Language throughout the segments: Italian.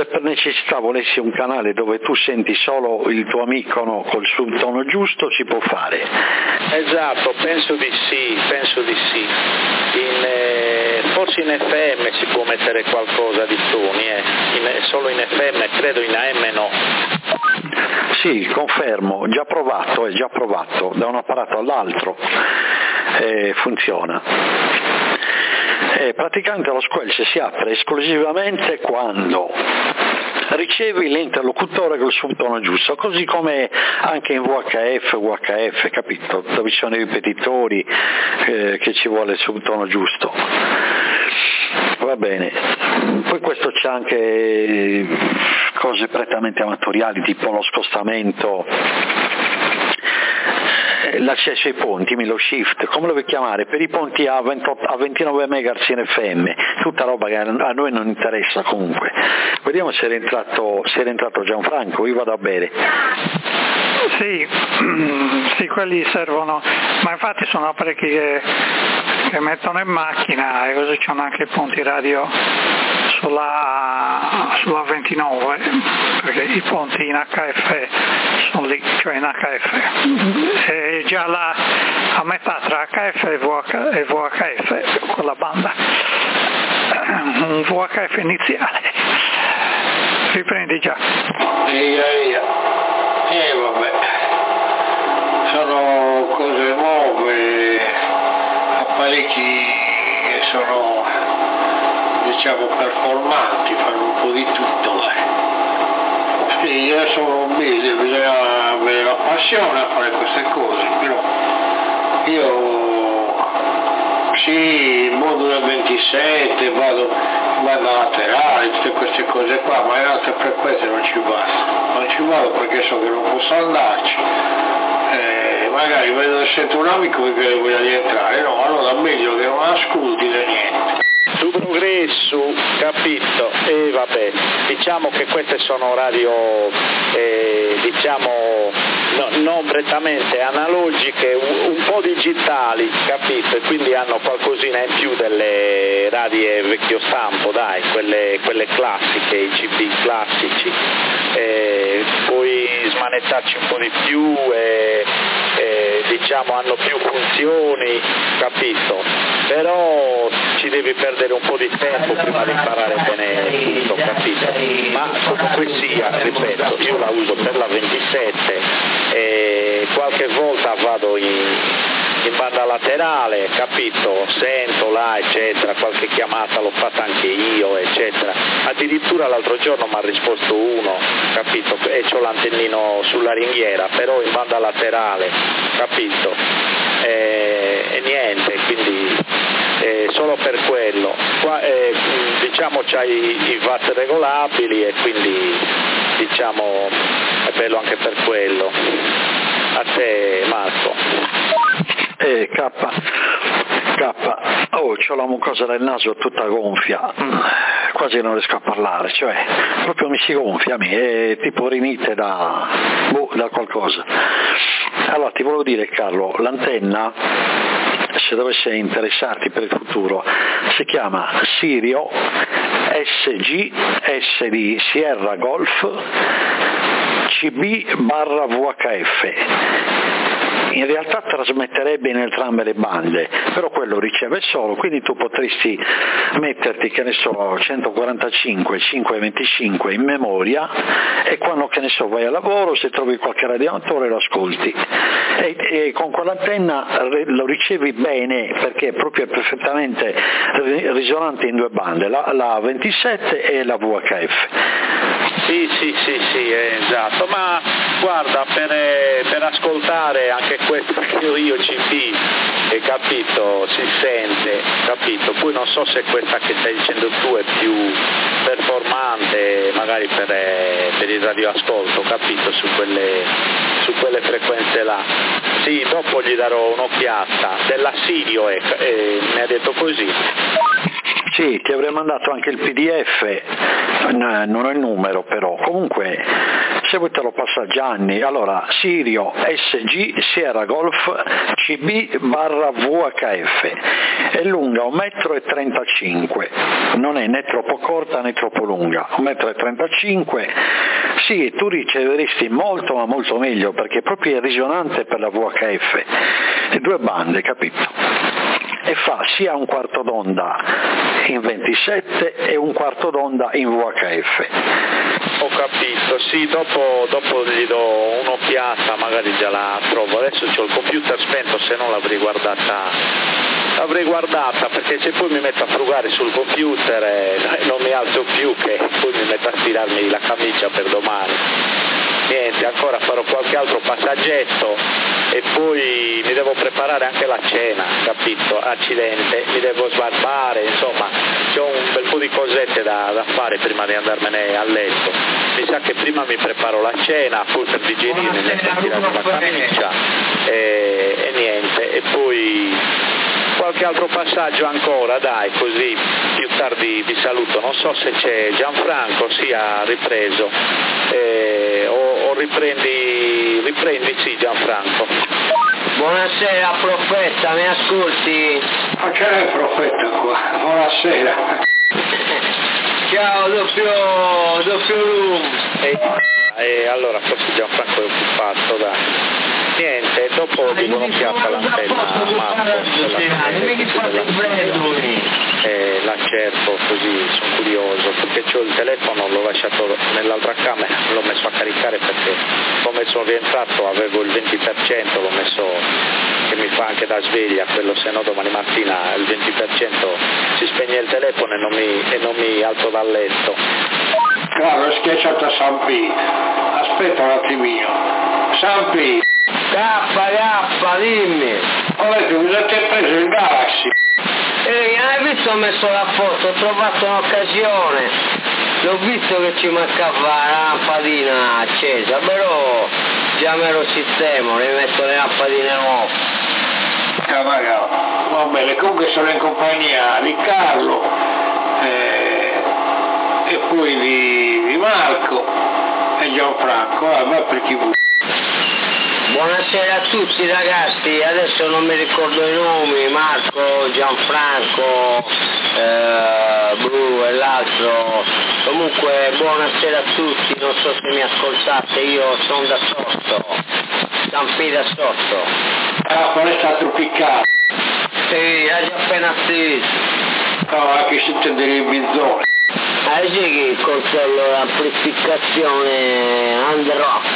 se per necessità volessi un canale dove tu senti solo il tuo amico, no, col suo tono giusto, si può fare. Esatto, penso di sì. Forse in FM si può mettere qualcosa di toni, solo in FM, credo in AM no. Sì, confermo, già provato da un apparato all'altro, funziona. Praticamente lo squelch si apre esclusivamente quando ricevi l'interlocutore col subtono giusto, così come anche in VHF, capito? Dove ci sono i ripetitori che ci vuole il subtono giusto. Va bene, poi questo c'è anche cose prettamente amatoriali, tipo lo scostamento, l'accesso ai ponti, lo shift, come lo vuoi chiamare, per i ponti a 29 MHz in FM, tutta roba che a noi non interessa comunque. Vediamo se era entrato Gianfranco, io vado a bere. Sì, quelli servono, ma infatti sono apparecchi che mettono in macchina e così c'hanno anche i ponti radio sulla 29, perché i ponti in HF sono lì, cioè in HF, è già là a metà tra HF e VHF, quella banda, un VHF iniziale. Riprendi già. Vabbè, sono cose nuove, apparecchi che sono, diciamo, performanti, fanno un po' di tutto. Sì, io sono mese, bisogna avere la passione a fare queste cose, però io sì, il mondo del 27, vado a laterale, tutte queste cose qua, ma in altre frequenze non ci vado perché so che non posso andarci, magari vedo e sento un amico che voglio rientrare, no, allora meglio che non ascolti né niente. Su Progresso, capito, e vabbè, diciamo che queste sono radio, diciamo, non prettamente analogiche, un po' digitali, capito, e quindi hanno qualcosina in più delle radie vecchio stampo, dai, quelle classiche, i CD classici, puoi smanettarci un po' di più e diciamo hanno più funzioni, capito, però ci devi perdere un po' di tempo prima di imparare bene tutto, capito, ma comunque sia, ripeto, io la uso per la 27 e qualche volta vado in banda laterale, capito, sento là eccetera, qualche chiamata l'ho fatta anche io eccetera, addirittura l'altro giorno mi ha risposto uno, capito, e c'ho l'antennino sulla ringhiera, però in banda laterale, capito, e niente, quindi solo per quello. Qua, diciamo c'hai i watt regolabili e quindi diciamo è bello anche per quello. A te Marco. C'ho la mucosa del naso tutta gonfia, quasi non riesco a parlare, cioè proprio mi si gonfia a me, è tipo rinite da qualcosa. Allora ti volevo dire, Carlo, l'antenna, se dovesse interessarti per il futuro, si chiama Sirio SG, S di Sierra Golf, CB/VHF. In realtà trasmetterebbe in entrambe le bande, però quello riceve solo, quindi tu potresti metterti, che ne so, 145, 525 in memoria e quando, che ne so, vai a lavoro, se trovi qualche radioamatore lo ascolti e con quell'antenna lo ricevi bene perché è proprio perfettamente risonante in due bande, la 27 e la VHF. Sì, esatto, ma guarda, per ascoltare anche questo io CD, capito, si sente, capito, poi non so se questa che stai dicendo tu è più performante magari per il radioascolto, capito, su quelle frequenze là. Sì, dopo gli darò un'occhiata, della Sirio mi ha detto così. Sì, ti avrei mandato anche il PDF, non ho il numero però, comunque se vuoi te lo passa Gianni. Allora, Sirio SG Sierra Golf CB barra VHF, è lunga 1,35 m, non è né troppo corta né troppo lunga, 1,35 m. Sì, tu riceveresti molto ma molto meglio, perché proprio è risonante per la VHF, e 2 bande, capito? E fa sia un quarto d'onda in 27 e un quarto d'onda in VHF. Ho capito, sì, dopo gli do un'occhiata, magari già la trovo. Adesso c'ho il computer spento, se no l'avrei guardata, perché se poi mi metto a frugare sul computer e non mi alzo più, che poi mi metto a stirarmi la camicia per domani. Niente, ancora farò qualche altro passaggetto e poi mi devo preparare anche la cena, capito? Accidente, mi devo sbarbare, insomma, c'ho un bel po' di cosette da fare prima di andarmene a letto. Mi sa che prima mi preparo la cena, poi per digerire mi metto a tirare la camicia e niente, e poi qualche altro passaggio ancora, dai, così più tardi vi saluto. Non so se c'è Gianfranco, sia ripreso o riprendi sì, Gianfranco. Buonasera profeta, mi ascolti? Ma c'è il profeta qua, buonasera. Ciao, doppio room. E allora forse Gianfranco è occupato, dai. Niente, dopo dico un'occhiata all'antenna la cerco, così sono curioso, perché c'ho il telefono, l'ho lasciato nell'altra camera, l'ho messo a caricare perché come sono rientrato avevo il 20%, l'ho messo, che mi fa anche da sveglia, quello, se no domani mattina il 20% si spegne il telefono e non mi alzo dal letto. Claro, è schiacciato a San P. Aspetta un attimino. San P. K, dimmi. Ho detto, mi avete preso il Galaxy. Hai visto, ho messo la foto, ho trovato un'occasione. L'ho visto che ci mancava la lampadina accesa, però già me lo sistemo, rimetto le lampadine nuove. Va bene, comunque sono in compagnia di Carlo e poi di Marco e Gianfranco, ma per chi vuole. Buonasera a tutti ragazzi, adesso non mi ricordo i nomi, Marco, Gianfranco, Bru e l'altro, comunque buonasera a tutti, non so se mi ascoltate, io sono da sotto, San P da sotto. Ah, foresta tropicale. Sì, hai già appena atteso. No, anche se te delle bizzone. Sì che controllo l'amplificazione on the rock.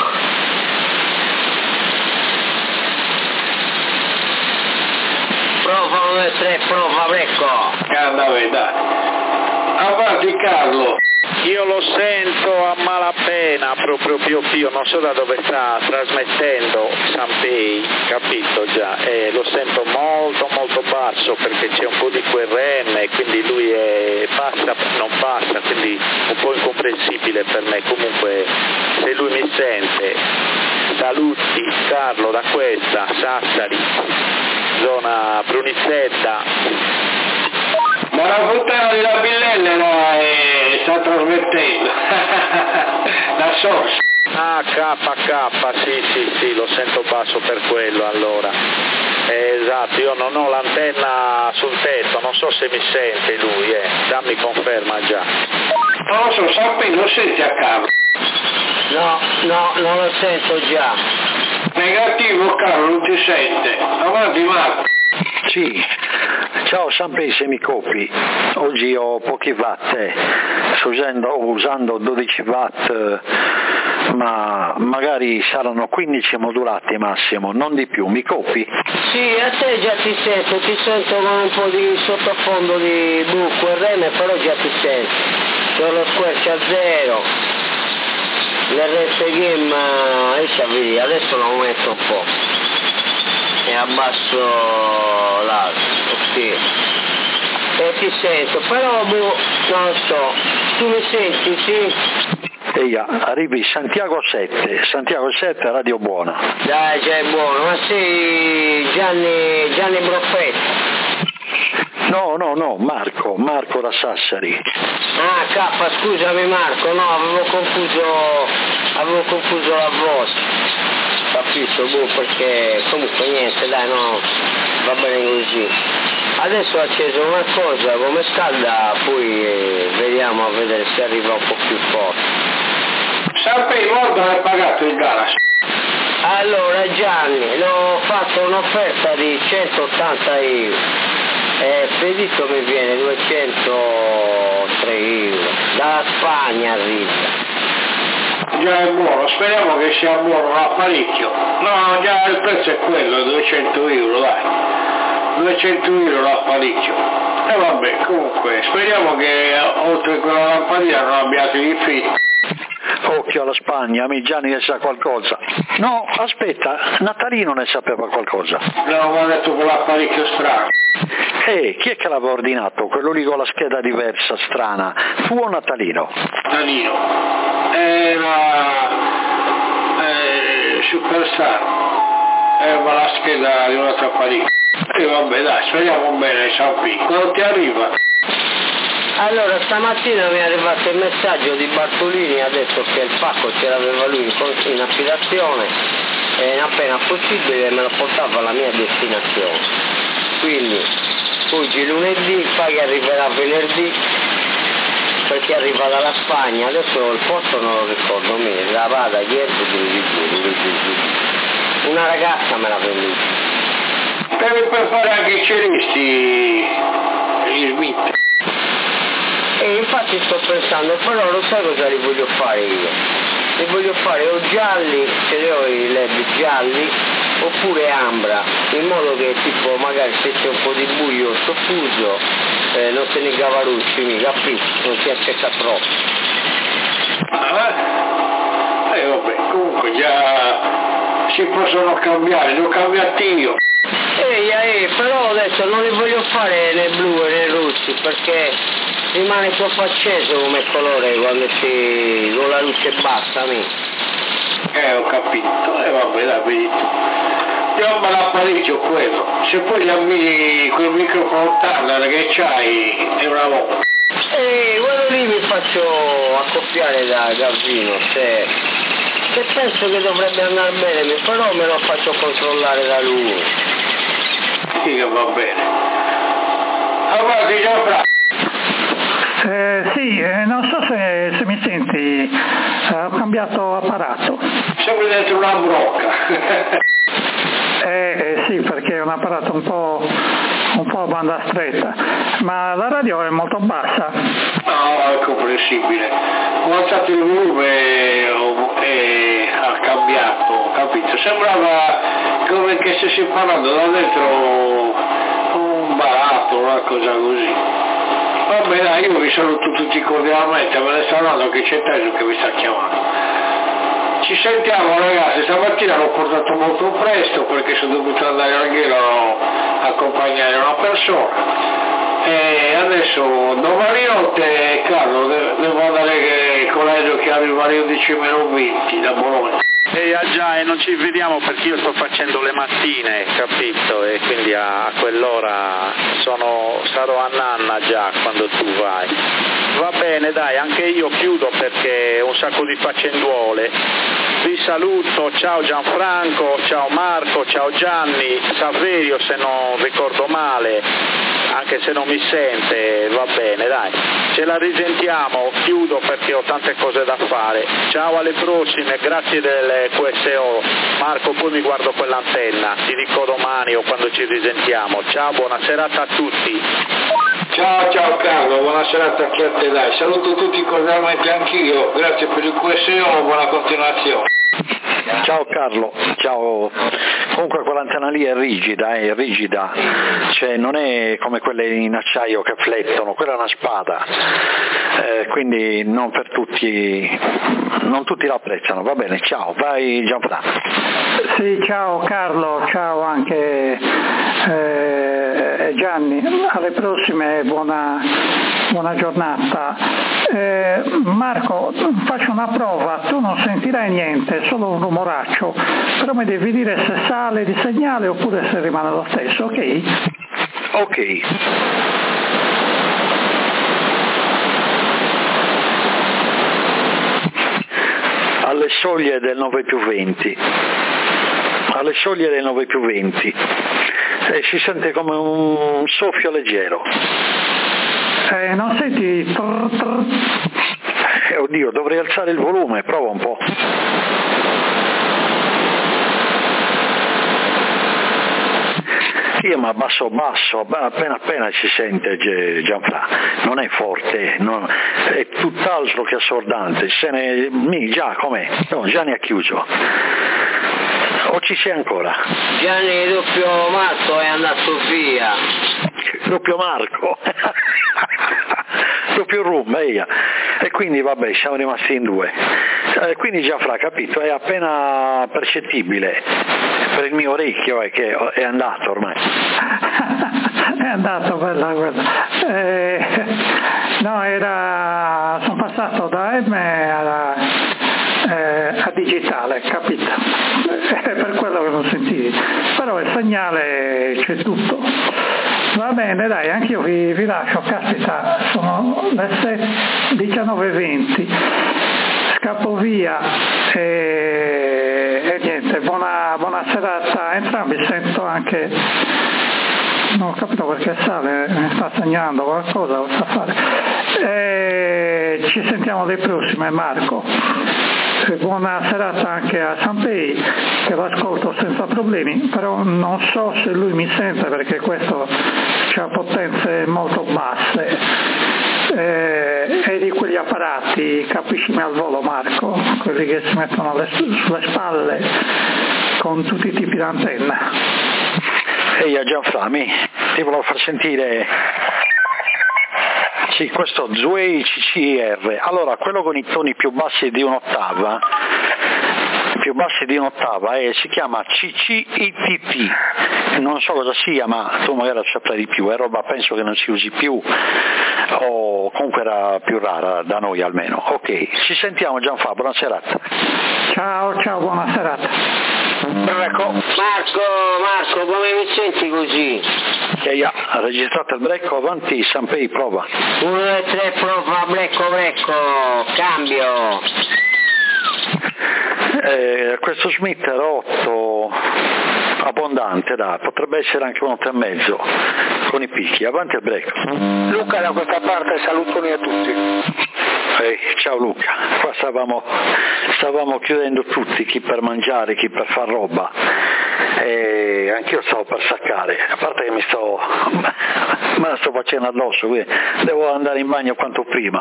Prova 1 e 3, prova Brecco. Dai. Avanti Carlo. Io lo sento a malapena, proprio pio, non so da dove sta trasmettendo Sanpei, capito già, lo sento molto molto basso perché c'è un po' di QRM, quindi lui non passa, quindi un po' incomprensibile per me. Comunque se lui mi sente, saluti Carlo da questa, Sassari, zona Brunizzetta. Ma la puttana di la Billella sta trasmettendo la source. Ah, KK, sì, lo sento basso per quello allora. Esatto, io non ho l'antenna sul tetto, non so se mi sente lui, dammi conferma già. Non lo so, Sappi, lo senti a Carlo? No, non lo sento già. Negativo Carlo, non ti sente. Avanti Marco. Sì, ciao Sanpei Semicopi, oggi ho pochi watt, sto usando 12 watt, ma magari saranno 15 modulati massimo, non di più, mi copi? Sì, a te già ti sento con un po' di sottofondo di QRM, però già ti sento, c'ho lo squelch a 0, l'RF Game, adesso lo aumento un po'. E abbasso l'altro, ok. E ti sento, però non lo so, tu mi senti, sì? Arrivi Santiago 7, Radio Buona. Dai, già è buono, ma sei Gianni Broffetta? No, Marco da Sassari. Ah, K, scusami Marco, no, avevo confuso avevo confuso la voce, capito? Perché comunque niente, dai, no, va bene così. Adesso ho acceso una cosa, come scalda, poi vediamo a vedere se arriva un po' più forte. Sappi, molto hai pagato il gas? Allora Gianni, l'ho fatto un'offerta di 180 euro, spedito mi viene 203 euro, dalla Spagna arriva. Già è buono, speriamo che sia buono l'apparecchio. No, già il prezzo è quello, 200 euro, dai. 200 euro l'apparecchio. E vabbè, comunque, speriamo che oltre a quella lampadina non abbiate i difetti. Occhio alla Spagna, Gianni ne sa qualcosa. No, aspetta, Natalino ne sapeva qualcosa. No, mi ha detto quell'apparecchio strano. Chi è che l'aveva ordinato? Quello lì con la scheda diversa, strana. Tu o Natalino? Natalino. Era Superstar. Ma la scheda di un altro apparecchio. E vabbè, dai, speriamo bene, Sappi. Quando ti arriva? Allora stamattina mi è arrivato il messaggio di Bartolini, ha detto che il pacco ce l'aveva lui in affidazione e appena possibile me lo portava alla mia destinazione. Quindi oggi lunedì, poi arriverà venerdì perché arriva dalla Spagna, adesso il posto non lo ricordo bene, la vada ieri una ragazza me l'ha venduta. Per fare anche i ceristi gli Smith. E infatti sto pensando, però lo sai cosa li voglio fare io? Li voglio fare o gialli, ce li ho i led gialli, oppure ambra, in modo che tipo magari se c'è un po' di buio soffuso non se ne gavarucci, mi capisci? Non si accetta troppo. Vabbè, comunque già si possono cambiare, li ho cambiati io. Però adesso non li voglio fare né blu e né rossi perché rimane troppo acceso come colore quando con la luce bassa. Ho capito, vabbè, dai, vedi tu. Io me l'apparecchio quello, se poi gli ammini quel microfono Turner che c'hai è una volta. Quello lì mi faccio accoppiare da Gavino, se penso che dovrebbe andare bene, però me lo faccio controllare da lui. Sì, che va bene. Allora, Gianfranco. Sì, non so se mi senti, ho cambiato apparato. Siamo dentro una brocca. Sì, perché è un apparato un po' a banda stretta, ma la radio è molto bassa. No, è comprensibile. Ho alzato il volume e ha cambiato, capito? Sembrava come che stessi parlando da dentro un baratto, una cosa così. Va bene, io vi saluto tutti cordialmente, me ne sta andando che c'è Tesio che vi sta chiamando. Ci sentiamo ragazzi, stamattina l'ho portato molto presto perché sono dovuto andare al Ghelo a accompagnare una persona e adesso domani notte Carlo devo andare con l'aereo che arriva alle 11:20 da Bologna. Già, e non ci vediamo perché io sto facendo le mattine, capito? E quindi a quell'ora sarò a nanna già quando tu vai. Va bene, dai, anche io chiudo perché ho un sacco di faccenduole. Vi saluto, ciao Gianfranco, ciao Marco, ciao Gianni, Saverio se non ricordo male, anche se non mi sente, va bene, dai. Ce la risentiamo, chiudo perché ho tante cose da fare. Ciao, alle prossime, grazie del QSO. Marco, poi mi guardo quell'antenna, ti dico domani o quando ci risentiamo. Ciao, buona serata a tutti. Ciao Carlo, buona serata anche a te, dai. Saluto tutti cordialmente anch'io, grazie per il QSO, buona continuazione. Ciao Carlo, ciao. Comunque quell'antenna lì è rigida, cioè non è come quelle in acciaio che flettono, quella è una spada, quindi non tutti la apprezzano, va bene, ciao, vai Gianfranco. Sì, ciao Carlo, ciao anche Gianni, alle prossime, buona giornata. Marco, faccio una prova, tu non sentirai niente, solo un rumoraccio, però mi devi dire se sale di segnale oppure se rimane lo stesso, ok? Ok. alle soglie del 9+20, alle soglie del 9+20, e si sente come un soffio leggero. Non senti? Oddio, dovrei alzare il volume, prova un po'. Io ma basso, appena si sente Gianfra, non è forte, è tutt'altro che assordante, già com'è? No, già ne ha chiuso. O ci sei ancora? Gianni doppio Marco è andato via. Doppio Marco? Doppio rum, e quindi vabbè, siamo rimasti in due. Quindi Gianfra, capito, è appena percettibile per il mio orecchio che è andato ormai. È andato, bella quella. No, sono passato da M a digitale, capito? È per quello che non sentivi, però il segnale c'è tutto. Va bene, dai, anch'io vi lascio, caspita, sono le 19:20, scappo via e niente, buona serata a entrambi. Sento anche, non ho capito perché sale, mi sta segnando qualcosa, lo sa fare. Ci sentiamo le prossime, Marco. Buona serata anche a Sanpei, che l'ascolto senza problemi, però non so se lui mi sente perché questo ha potenze molto basse, e di quegli apparati, capiscimi al volo Marco, quelli che si mettono sulle spalle con tutti i tipi di antenna. Ehi Gianframi, ti volevo far sentire. Sì, questo Zway CCR. Allora, quello con i toni più bassi di un'ottava si chiama CCITT, non so cosa sia, ma tu magari lo saprai di più, è roba penso che non si usi più, o comunque era più rara da noi almeno. Ok, ci sentiamo Gianfà, buona serata. Ciao, buona serata. Brecco. Marco, come mi senti così? Ha registrato il brecco, avanti, Sanpei, prova. 1, 2, 3, prova, brecco, cambio. Questo Smith era 8 abbondante, potrebbe essere anche un 8,5 con i picchi, avanti al break. Luca da questa parte, salutoni a tutti. Ciao Luca, qua stavamo chiudendo tutti, chi per mangiare, chi per far roba, e anch'io stavo per saccare, a parte che me la sto facendo addosso, quindi devo andare in bagno quanto prima.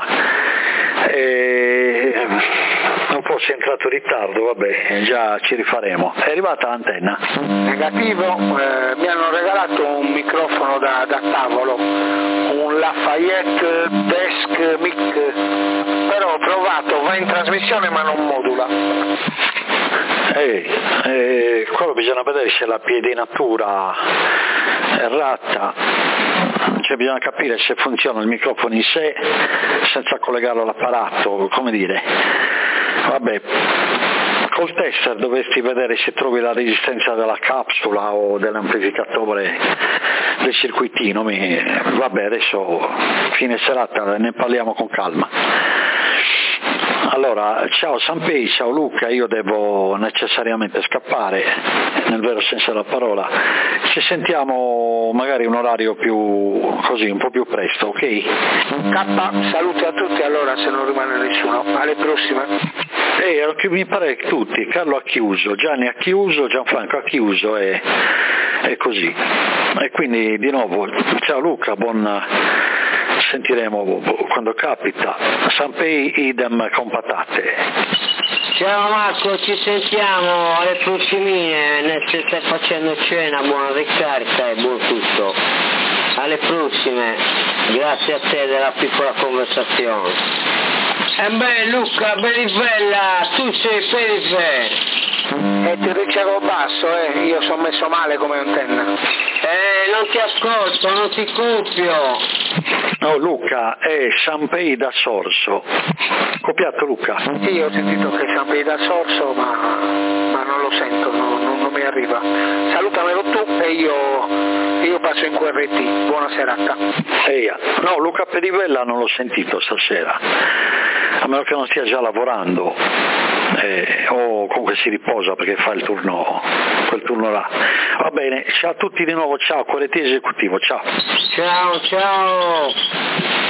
Un po' si è entrato in ritardo, vabbè, già ci rifaremo. È arrivata l'antenna? Negativo, mi hanno regalato un microfono da tavolo, un Lafayette Desk Mic, però ho provato, va in trasmissione ma non modula. Quello bisogna vedere se la piedinatura è errata, cioè bisogna capire se funziona il microfono in sé senza collegarlo all'apparato, come dire. Vabbè, col tester dovresti vedere se trovi la resistenza della capsula o dell'amplificatore del circuitino. Vabbè, adesso fine serata ne parliamo con calma. Allora, ciao Sanpei, ciao Luca, io devo necessariamente scappare, nel vero senso della parola. Ci sentiamo magari un orario più così, un po' più presto, ok? K, saluti a tutti allora se non rimane nessuno, alle prossime. Mi pare che tutti, Carlo ha chiuso, Gianni ha chiuso, Gianfranco ha chiuso e così. E quindi di nuovo, ciao Luca, sentiremo quando capita. Sanpei idem con patate. Ciao Marco, ci sentiamo alle prossimine, se stai facendo cena, buona ricarica e buon tutto. Alle prossime, grazie a te della piccola conversazione. Beh Luca, bella, tu sei perife. Ti ricevo basso, io sono messo male come antenna. Non ti ascolto, non ti copio. No, Luca, è Sanpei da Sorso. Copiato, Luca? Sì, ho sentito che è Sanpei da Sorso, ma non lo sento, non mi arriva. Salutamelo tu e io passo in QRT. Buona serata. No, Luca Pedivella non l'ho sentito stasera, a meno che non stia già lavorando o comunque si riposa perché fa quel turno là. Va bene, ciao a tutti di nuovo, ciao, QRT esecutivo, ciao. Ciao.